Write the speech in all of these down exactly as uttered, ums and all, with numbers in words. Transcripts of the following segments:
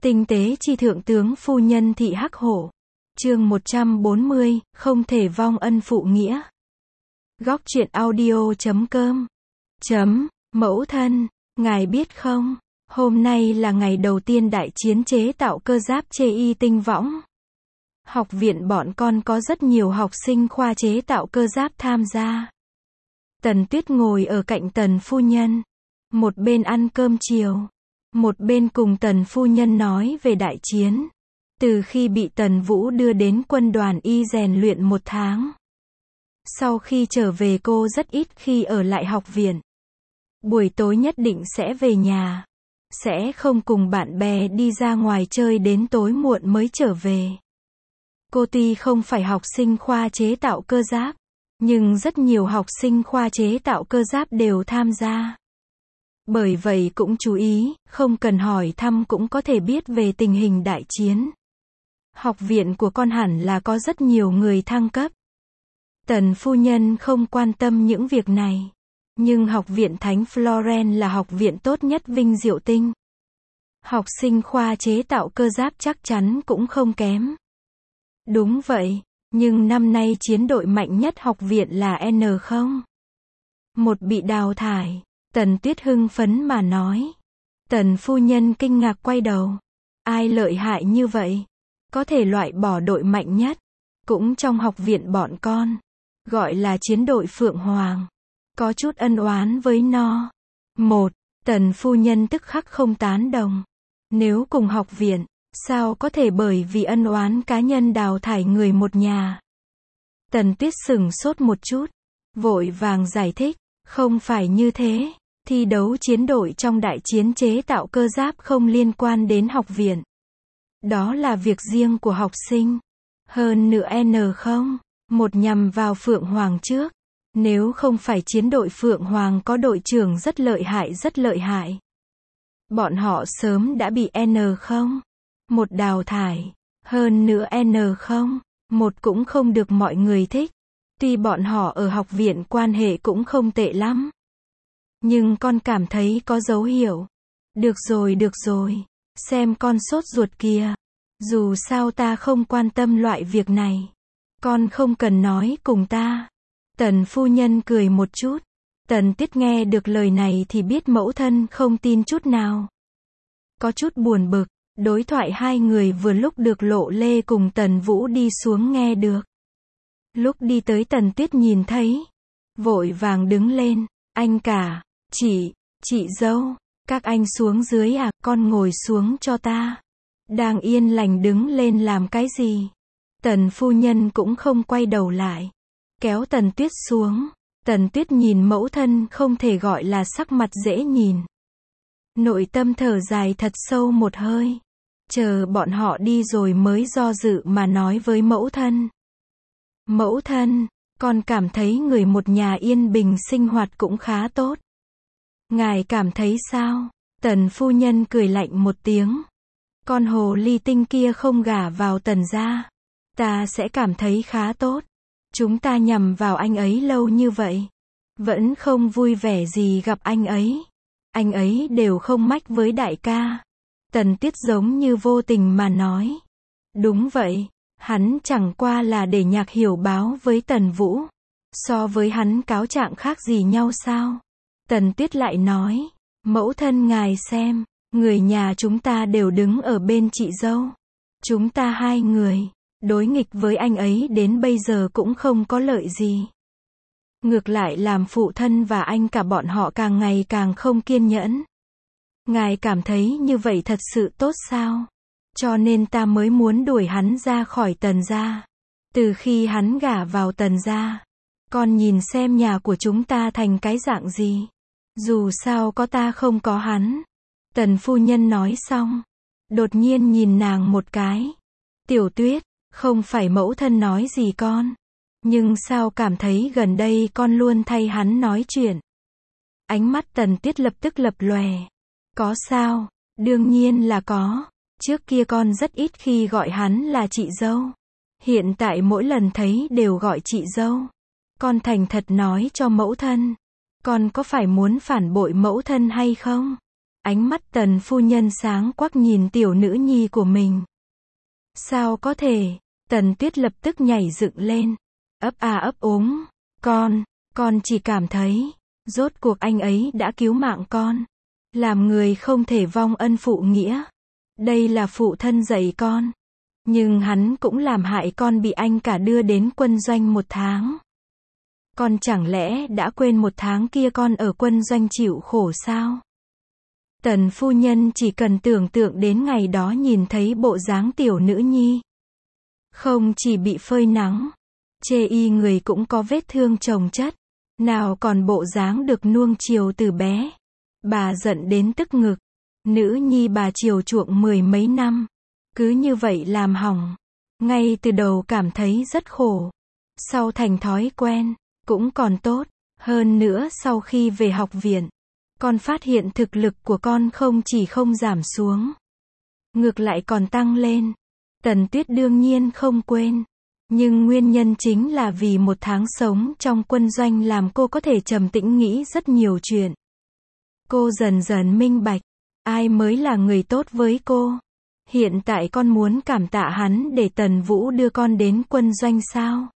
Tinh tế chi thượng tướng phu nhân thị Hắc Hổ. Chương một trăm bốn mươi, không thể vong ân phụ nghĩa. Góc truyện audio chấm com. Chấm, mẫu thân, ngài biết không, hôm nay là ngày đầu tiên đại chiến chế tạo cơ giáp chê y tinh võng. Học viện bọn con có rất nhiều học sinh khoa chế tạo cơ giáp tham gia. Tần Tuyết ngồi ở cạnh Tần phu nhân, một bên ăn cơm chiều, một bên cùng Tần phu nhân nói về đại chiến. Từ khi bị Tần Vũ đưa đến quân đoàn y rèn luyện một tháng. Sau khi trở về cô rất ít khi ở lại học viện. Buổi tối nhất định sẽ về nhà. Sẽ không cùng bạn bè đi ra ngoài chơi đến tối muộn mới trở về. Cô tuy không phải học sinh khoa chế tạo cơ giáp, nhưng rất nhiều học sinh khoa chế tạo cơ giáp đều tham gia. Bởi vậy cũng chú ý, không cần hỏi thăm cũng có thể biết về tình hình đại chiến. Học viện của con hẳn là có rất nhiều người thăng cấp. Tần phu nhân không quan tâm những việc này. Nhưng học viện Thánh Florence là học viện tốt nhất Vinh Diệu Tinh. Học sinh khoa chế tạo cơ giáp chắc chắn cũng không kém. Đúng vậy, nhưng năm nay chiến đội mạnh nhất học viện là N không? Một bị đào thải. Tần Tuyết hưng phấn mà nói. Tần phu nhân kinh ngạc quay đầu. Ai lợi hại như vậy? Có thể loại bỏ đội mạnh nhất. Cũng trong học viện bọn con. Gọi là chiến đội Phượng Hoàng. Có chút ân oán với nó. Một, Tần phu nhân tức khắc không tán đồng. Nếu cùng học viện, sao có thể bởi vì ân oán cá nhân đào thải người một nhà? Tần Tuyết sửng sốt một chút. Vội vàng giải thích. Không phải như thế. Thi đấu chiến đội trong đại chiến chế tạo cơ giáp không liên quan đến học viện. Đó là việc riêng của học sinh. Hơn nữa N không, một nhằm vào Phượng Hoàng trước. Nếu không phải chiến đội Phượng Hoàng có đội trưởng rất lợi hại rất lợi hại. Bọn họ sớm đã bị N không, một đào thải. Hơn nữa N không, một cũng không được mọi người thích. Tuy bọn họ ở học viện quan hệ cũng không tệ lắm. Nhưng con cảm thấy có dấu hiệu. Được rồi được rồi, xem con sốt ruột kìa. Dù sao ta không quan tâm loại việc này. Con không cần nói cùng ta. Tần phu nhân cười một chút. Tần Tuyết nghe được lời này thì biết mẫu thân không tin chút nào. Có chút buồn bực, đối thoại hai người vừa lúc được Lộ Lê cùng Tần Vũ đi xuống nghe được. Lúc đi tới Tần Tuyết nhìn thấy. Vội vàng đứng lên, anh cả, chị, chị dâu, các anh xuống dưới à, con ngồi xuống cho ta. Đang yên lành đứng lên làm cái gì? Tần phu nhân cũng không quay đầu lại. Kéo Tần Tuyết xuống. Tần Tuyết nhìn mẫu thân không thể gọi là sắc mặt dễ nhìn. Nội tâm thở dài thật sâu một hơi. Chờ bọn họ đi rồi mới do dự mà nói với mẫu thân. Mẫu thân, con cảm thấy người một nhà yên bình sinh hoạt cũng khá tốt. Ngài cảm thấy sao? Tần phu nhân cười lạnh một tiếng. Con hồ ly tinh kia không gả vào Tần gia. Ta sẽ cảm thấy khá tốt. Chúng ta nhằm vào anh ấy lâu như vậy. Vẫn không vui vẻ gì gặp anh ấy. Anh ấy đều không mách với đại ca. Tần Tuyết giống như vô tình mà nói. Đúng vậy. Hắn chẳng qua là để Nhạc Hiểu báo với Tần Vũ. So với hắn cáo trạng khác gì nhau sao? Tần Tuyết lại nói. Mẫu thân ngài xem. Người nhà chúng ta đều đứng ở bên chị dâu. Chúng ta hai người. Đối nghịch với anh ấy đến bây giờ cũng không có lợi gì. Ngược lại làm phụ thân và anh cả bọn họ càng ngày càng không kiên nhẫn. Ngài cảm thấy như vậy thật sự tốt sao? Cho nên ta mới muốn đuổi hắn ra khỏi Tần gia. Từ khi hắn gả vào Tần gia, con nhìn xem nhà của chúng ta thành cái dạng gì. Dù sao có ta không có hắn. Tần phu nhân nói xong. Đột nhiên nhìn nàng một cái. Tiểu Tuyết, không phải mẫu thân nói gì con. Nhưng sao cảm thấy gần đây con luôn thay hắn nói chuyện. Ánh mắt Tần Tuyết lập tức lập lòe. Có sao? Đương nhiên là có. Trước kia con rất ít khi gọi hắn là chị dâu. Hiện tại mỗi lần thấy đều gọi chị dâu. Con thành thật nói cho mẫu thân. Con có phải muốn phản bội mẫu thân hay không? Ánh mắt Tần phu nhân sáng quắc nhìn tiểu nữ nhi của mình. Sao có thể? Tần Tuyết lập tức nhảy dựng lên. Ấp a ấp úng. Con, con chỉ cảm thấy, rốt cuộc anh ấy đã cứu mạng con. Làm người không thể vong ân phụ nghĩa. Đây là phụ thân dạy con. Nhưng hắn cũng làm hại con bị anh cả đưa đến quân doanh một tháng. Con chẳng lẽ đã quên một tháng kia con ở quân doanh chịu khổ sao? Tần phu nhân chỉ cần tưởng tượng đến ngày đó nhìn thấy bộ dáng tiểu nữ nhi. Không chỉ bị phơi nắng, chê y người cũng có vết thương chồng chất. Nào còn bộ dáng được nuông chiều từ bé. Bà giận đến tức ngực. Nữ nhi bà chiều chuộng mười mấy năm. Cứ như vậy làm hỏng. Ngay từ đầu cảm thấy rất khổ. Sau thành thói quen, cũng còn tốt. Hơn nữa sau khi về học viện, con phát hiện thực lực của con không chỉ không giảm xuống, ngược lại còn tăng lên. Tần Tuyết đương nhiên không quên. Nhưng nguyên nhân chính là vì một tháng sống trong quân doanh làm cô có thể trầm tĩnh nghĩ rất nhiều chuyện. Cô dần dần minh bạch, ai mới là người tốt với cô. Hiện tại con muốn cảm tạ hắn để Tần Vũ đưa con đến quân doanh sao?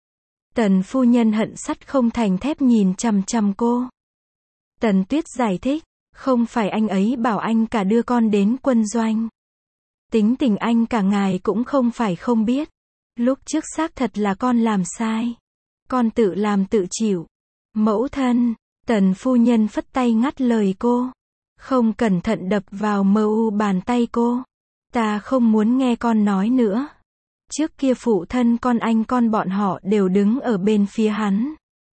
Tần phu nhân hận sắt không thành thép nhìn chằm chằm cô. Tần Tuyết giải thích, không phải anh ấy bảo anh cả đưa con đến quân doanh. Tính tình anh cả ngài cũng không phải không biết. Lúc trước xác thật là con làm sai. Con tự làm tự chịu. Mẫu thân, Tần phu nhân phất tay ngắt lời cô. Không cẩn thận đập vào mờ u bàn tay cô. Ta không muốn nghe con nói nữa. Trước kia phụ thân con anh con bọn họ đều đứng ở bên phía hắn.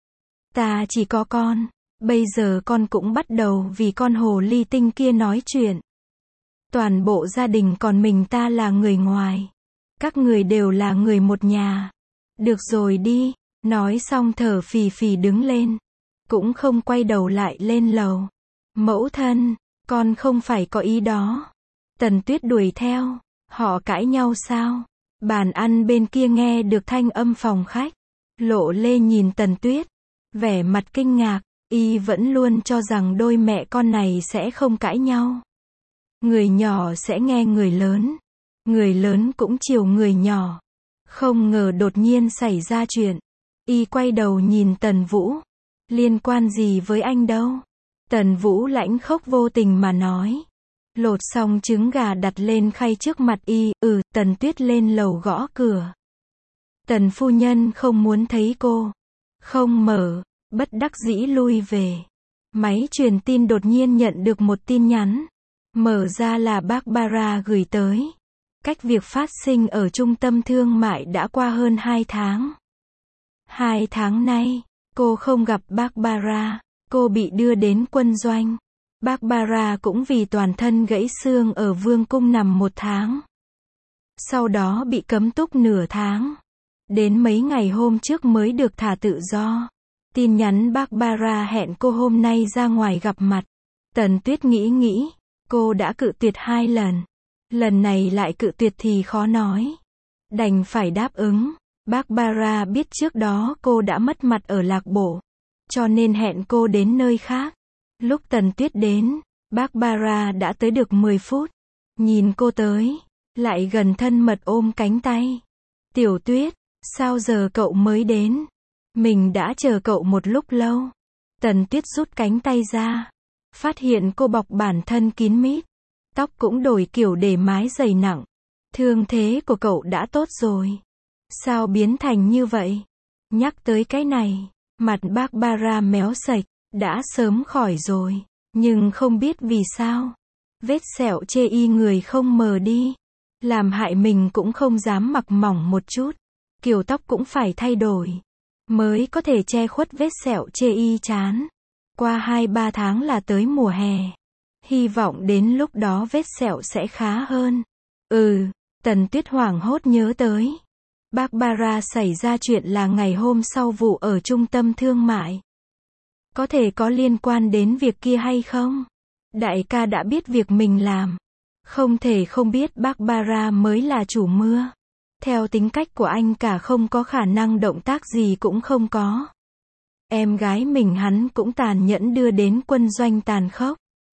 Ta chỉ có con. Bây giờ con cũng bắt đầu vì con hồ ly tinh kia nói chuyện. Toàn bộ gia đình còn mình ta là người ngoài. Các người đều là người một nhà. Được rồi đi. Nói xong thở phì phì đứng lên. Cũng không quay đầu lại lên lầu. Mẫu thân, con không phải có ý đó. Tần Tuyết đuổi theo. Họ cãi nhau sao? Bàn ăn bên kia nghe được thanh âm phòng khách. Lộ Lê nhìn Tần Tuyết. Vẻ mặt kinh ngạc. Y vẫn luôn cho rằng đôi mẹ con này sẽ không cãi nhau. Người nhỏ sẽ nghe người lớn. Người lớn cũng chiều người nhỏ. Không ngờ đột nhiên xảy ra chuyện. Y quay đầu nhìn Tần Vũ. Liên quan gì với anh đâu? Tần Vũ lãnh khốc vô tình mà nói. Lột xong trứng gà đặt lên khay trước mặt y. Ừ, Tần Tuyết lên lầu gõ cửa. Tần phu nhân không muốn thấy cô. Không mở. Bất đắc dĩ lui về. Máy truyền tin đột nhiên nhận được một tin nhắn. Mở ra là Barbara gửi tới. Cách việc phát sinh ở trung tâm thương mại đã qua hơn hai tháng. Hai tháng nay, cô không gặp Barbara. Cô bị đưa đến quân doanh. Barbara cũng vì toàn thân gãy xương ở vương cung nằm một tháng. Sau đó bị cấm túc nửa tháng. Đến mấy ngày hôm trước mới được thả tự do. Tin nhắn Barbara hẹn cô hôm nay ra ngoài gặp mặt. Tần Tuyết nghĩ nghĩ. Cô đã cự tuyệt hai lần. Lần này lại cự tuyệt thì khó nói. Đành phải đáp ứng. Barbara biết trước đó cô đã mất mặt ở lạc bộ. Cho nên hẹn cô đến nơi khác. Lúc Tần Tuyết đến, Barbara đã tới được mười phút. Nhìn cô tới, lại gần thân mật ôm cánh tay. Tiểu Tuyết, sao giờ cậu mới đến? Mình đã chờ cậu một lúc lâu. Tần Tuyết rút cánh tay ra. Phát hiện cô bọc bản thân kín mít. Tóc cũng đổi kiểu để mái dày nặng. Thương thế của cậu đã tốt rồi. Sao biến thành như vậy? Nhắc tới cái này, mặt Barbara méo sạch. Đã sớm khỏi rồi. Nhưng không biết vì sao. Vết sẹo chê y người không mờ đi. Làm hại mình cũng không dám mặc mỏng một chút. Kiểu tóc cũng phải thay đổi. Mới có thể che khuất vết sẹo chê y chán. Qua hai ba tháng là tới mùa hè. Hy vọng đến lúc đó vết sẹo sẽ khá hơn. Ừ, Tần Tuyết hoảng hốt nhớ tới. Barbara xảy ra chuyện là ngày hôm sau vụ ở trung tâm thương mại. Có thể có liên quan đến việc kia hay không? Đại ca đã biết việc mình làm. Không thể không biết Barbara mới là chủ mưa. Theo tính cách của anh cả không có khả năng động tác gì cũng không có. Em gái mình hắn cũng tàn nhẫn đưa đến quân doanh tàn khốc.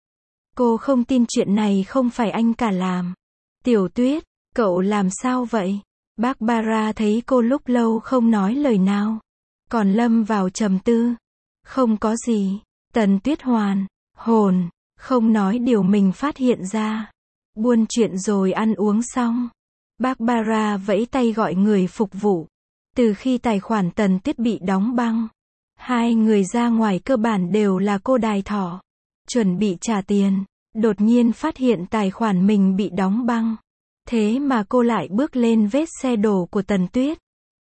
Cô không tin chuyện này không phải anh cả làm. Tiểu Tuyết, cậu làm sao vậy? Barbara thấy cô lúc lâu không nói lời nào, còn lâm vào trầm tư. Không có gì. Tần Tuyết hoàn hồn, không nói điều mình phát hiện ra. Buôn chuyện rồi ăn uống xong, Barbara vẫy tay gọi người phục vụ. Từ khi tài khoản Tần Tuyết bị đóng băng, hai người ra ngoài cơ bản đều là cô đài thỏ. Chuẩn bị trả tiền, đột nhiên phát hiện tài khoản mình bị đóng băng. Thế mà cô lại bước lên vết xe đổ của Tần Tuyết.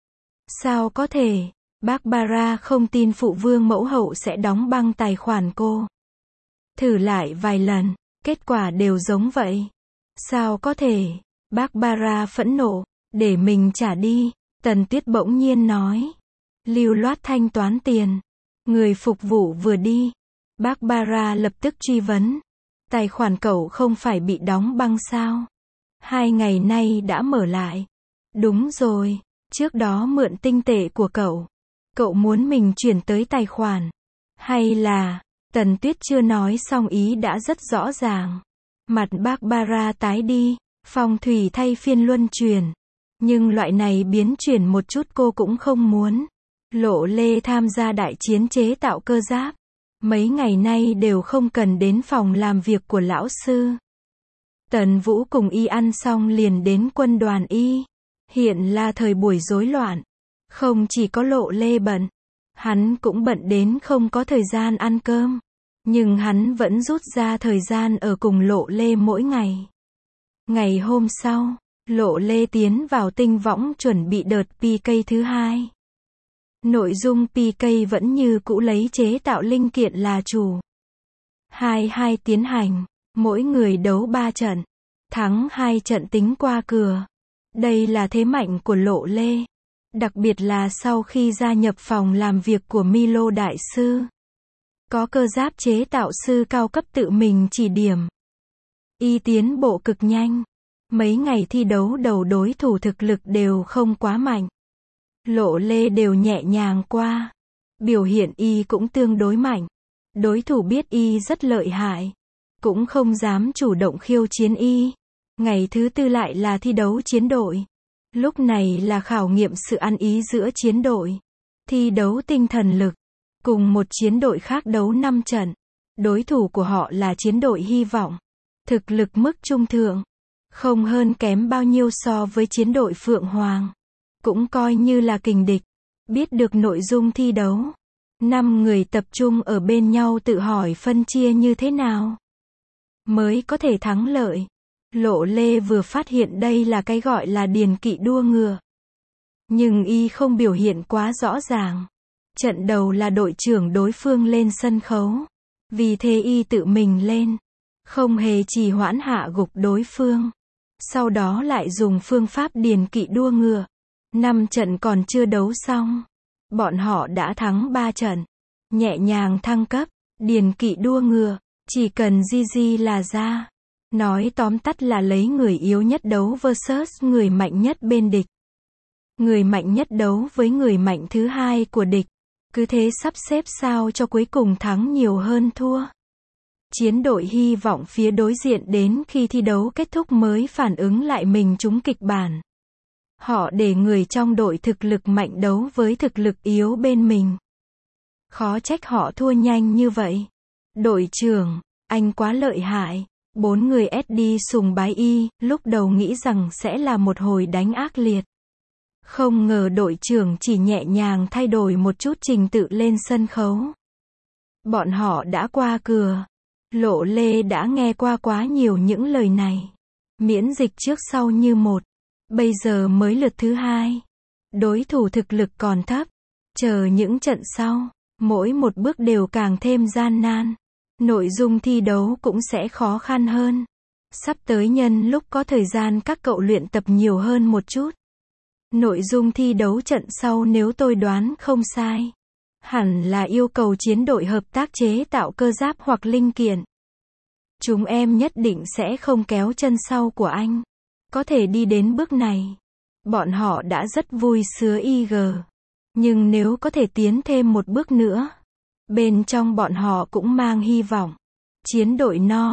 Sao có thể? Barbara không tin phụ vương mẫu hậu sẽ đóng băng tài khoản cô. Thử lại vài lần, kết quả đều giống vậy. Sao có thể? Barbara phẫn nộ, để mình trả đi. Tần Tuyết bỗng nhiên nói. Lưu loát thanh toán tiền. Người phục vụ vừa đi, Barbara lập tức truy vấn. Tài khoản cậu không phải bị đóng băng sao? Hai ngày nay đã mở lại. Đúng rồi, trước đó mượn tinh tệ của cậu. Cậu muốn mình chuyển tới tài khoản. Hay là, Tần Tuyết chưa nói xong ý đã rất rõ ràng. Mặt Barbara tái đi, phong thủy thay phiên luân chuyển. Nhưng loại này biến chuyển một chút cô cũng không muốn. Lộ Lê tham gia đại chiến chế tạo cơ giáp. Mấy ngày nay đều không cần đến phòng làm việc của lão sư. Tần Vũ cùng y ăn xong liền đến quân đoàn y. Hiện là thời buổi rối loạn. Không chỉ có Lộ Lê bận, hắn cũng bận đến không có thời gian ăn cơm. Nhưng hắn vẫn rút ra thời gian ở cùng Lộ Lê mỗi ngày. Ngày hôm sau, Lộ Lê tiến vào tinh võng chuẩn bị đợt pê ca thứ hai. Nội dung pê ca vẫn như cũ lấy chế tạo linh kiện là chủ. Hai hai tiến hành, mỗi người đấu ba trận. Thắng hai trận tính qua cửa. Đây là thế mạnh của Lộ Lê. Đặc biệt là sau khi gia nhập phòng làm việc của Milo Đại Sư. Có cơ giáp chế tạo sư cao cấp tự mình chỉ điểm. Y tiến bộ cực nhanh. Mấy ngày thi đấu đầu đối thủ thực lực đều không quá mạnh. Lộ Lê đều nhẹ nhàng qua. Biểu hiện Y cũng tương đối mạnh. Đối thủ biết Y rất lợi hại, cũng không dám chủ động khiêu chiến Y. Ngày thứ tư lại là thi đấu chiến đội. Lúc này là khảo nghiệm sự ăn ý giữa chiến đội. Thi đấu tinh thần lực. Cùng một chiến đội khác đấu năm trận. Đối thủ của họ là chiến đội hy vọng. Thực lực mức trung thượng. Không hơn kém bao nhiêu so với chiến đội Phượng Hoàng. Cũng coi như là kình địch. Biết được nội dung thi đấu. Năm người tập trung ở bên nhau tự hỏi phân chia như thế nào mới có thể thắng lợi. Lộ Lê vừa phát hiện đây là cái gọi là điền kỵ đua ngựa. Nhưng Y không biểu hiện quá rõ ràng. Trận đầu là đội trưởng đối phương lên sân khấu. Vì thế Y tự mình lên. Không hề trì hoãn hạ gục đối phương. Sau đó lại dùng phương pháp điền kỵ đua ngựa. Năm trận còn chưa đấu xong. Bọn họ đã thắng ba trận. Nhẹ nhàng thăng cấp. Điền kỵ đua ngựa. Chỉ cần gi gi là ra. Nói tóm tắt là lấy người yếu nhất đấu versus người mạnh nhất bên địch. Người mạnh nhất đấu với người mạnh thứ hai của địch. Cứ thế sắp xếp sao cho cuối cùng thắng nhiều hơn thua. Chiến đội hy vọng phía đối diện đến khi thi đấu kết thúc mới phản ứng lại mình trúng kịch bản. Họ để người trong đội thực lực mạnh đấu với thực lực yếu bên mình. Khó trách họ thua nhanh như vậy. Đội trưởng, anh quá lợi hại. Bốn người ét đê sùng bái Y, lúc đầu nghĩ rằng sẽ là một hồi đánh ác liệt. Không ngờ đội trưởng chỉ nhẹ nhàng thay đổi một chút trình tự lên sân khấu. Bọn họ đã qua cửa. Lộ Lê đã nghe qua quá nhiều những lời này. Miễn dịch trước sau như một. Bây giờ mới lượt thứ hai. Đối thủ thực lực còn thấp. Chờ những trận sau, mỗi một bước đều càng thêm gian nan. Nội dung thi đấu cũng sẽ khó khăn hơn. Sắp tới nhân lúc có thời gian các cậu luyện tập nhiều hơn một chút. Nội dung thi đấu trận sau nếu tôi đoán không sai, hẳn là yêu cầu chiến đội hợp tác chế tạo cơ giáp hoặc linh kiện. Chúng em nhất định sẽ không kéo chân sau của anh. Có thể đi đến bước này. Bọn họ đã rất vui sứa i giê. Nhưng nếu có thể tiến thêm một bước nữa, bên trong bọn họ cũng mang hy vọng. Chiến đội no.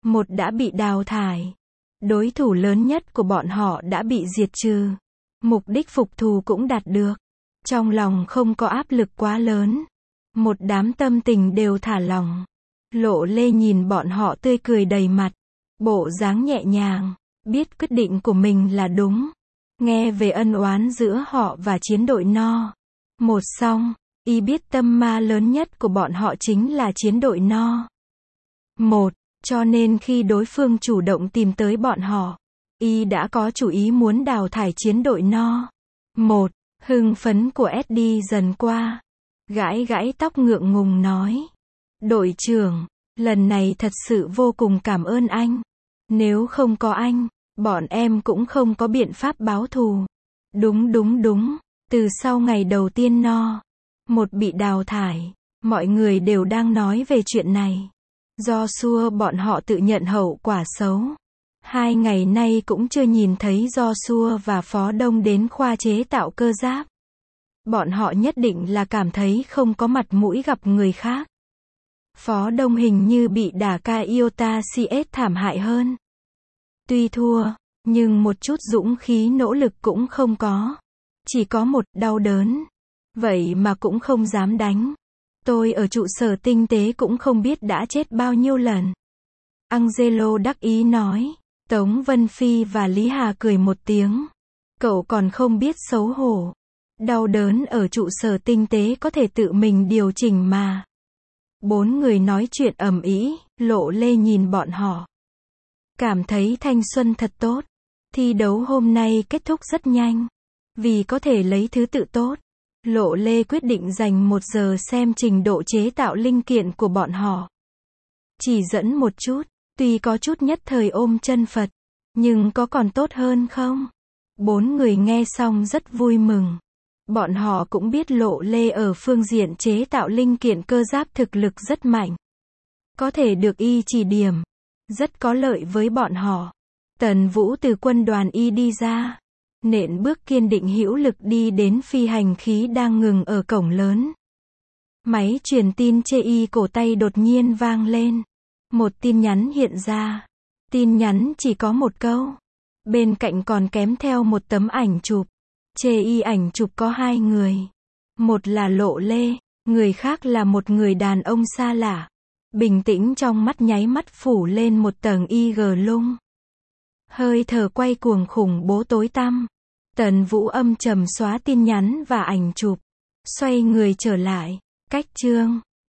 Một đã bị đào thải. Đối thủ lớn nhất của bọn họ đã bị diệt trừ. Mục đích phục thù cũng đạt được. Trong lòng không có áp lực quá lớn. Một đám tâm tình đều thả lỏng. Lộ Lê nhìn bọn họ tươi cười đầy mặt. Bộ dáng nhẹ nhàng. Biết quyết định của mình là đúng. Nghe về ân oán giữa họ và chiến đội No. Một xong, y biết tâm ma lớn nhất của bọn họ chính là chiến đội No. Một, cho nên khi đối phương chủ động tìm tới bọn họ, y đã có chủ ý muốn đào thải chiến đội No. Một, hưng phấn của Eddie dần qua. Gãi gãi tóc ngượng ngùng nói. Đội trưởng, lần này thật sự vô cùng cảm ơn anh. Nếu không có anh, bọn em cũng không có biện pháp báo thù. Đúng đúng đúng, từ sau ngày đầu tiên No. Một bị đào thải, mọi người đều đang nói về chuyện này. Do xua bọn họ tự nhận hậu quả xấu. Hai ngày nay cũng chưa nhìn thấy Do xua và Phó Đông đến khoa chế tạo cơ giáp. Bọn họ nhất định là cảm thấy không có mặt mũi gặp người khác. Phó Đông hình như bị đả ca Iota xê ét thảm hại hơn. Tuy thua, nhưng một chút dũng khí nỗ lực cũng không có. Chỉ có một đau đớn. Vậy mà cũng không dám đánh. Tôi ở trụ sở tinh tế cũng không biết đã chết bao nhiêu lần. Angelo đắc ý nói. Tống Vân Phi và Lý Hà cười một tiếng. Cậu còn không biết xấu hổ. Đau đớn ở trụ sở tinh tế có thể tự mình điều chỉnh mà. Bốn người nói chuyện ầm ĩ, Lộ Lê nhìn bọn họ. Cảm thấy thanh xuân thật tốt. Thi đấu hôm nay kết thúc rất nhanh. Vì có thể lấy thứ tự tốt, Lộ Lê quyết định dành một giờ xem trình độ chế tạo linh kiện của bọn họ. Chỉ dẫn một chút, tuy có chút nhất thời ôm chân Phật, nhưng có còn tốt hơn không? Bốn người nghe xong rất vui mừng. Bọn họ cũng biết Lộ Lê ở phương diện chế tạo linh kiện cơ giáp thực lực rất mạnh. Có thể được y chỉ điểm, rất có lợi với bọn họ. Tần Vũ từ quân đoàn y đi ra. Nện bước kiên định hữu lực đi đến phi hành khí đang ngừng ở cổng lớn. Máy truyền tin chê y cổ tay đột nhiên vang lên. Một tin nhắn hiện ra. Tin nhắn chỉ có một câu. Bên cạnh còn kém theo một tấm ảnh chụp. Chê y ảnh chụp có hai người. Một là Lộ Lê, người khác là một người đàn ông xa lạ. Bình tĩnh trong mắt nháy mắt phủ lên một tầng y gờ lung. Hơi thở quay cuồng khủng bố tối tăm. Tần Vũ âm trầm xóa tin nhắn và ảnh chụp. Xoay người trở lại. Cách chương.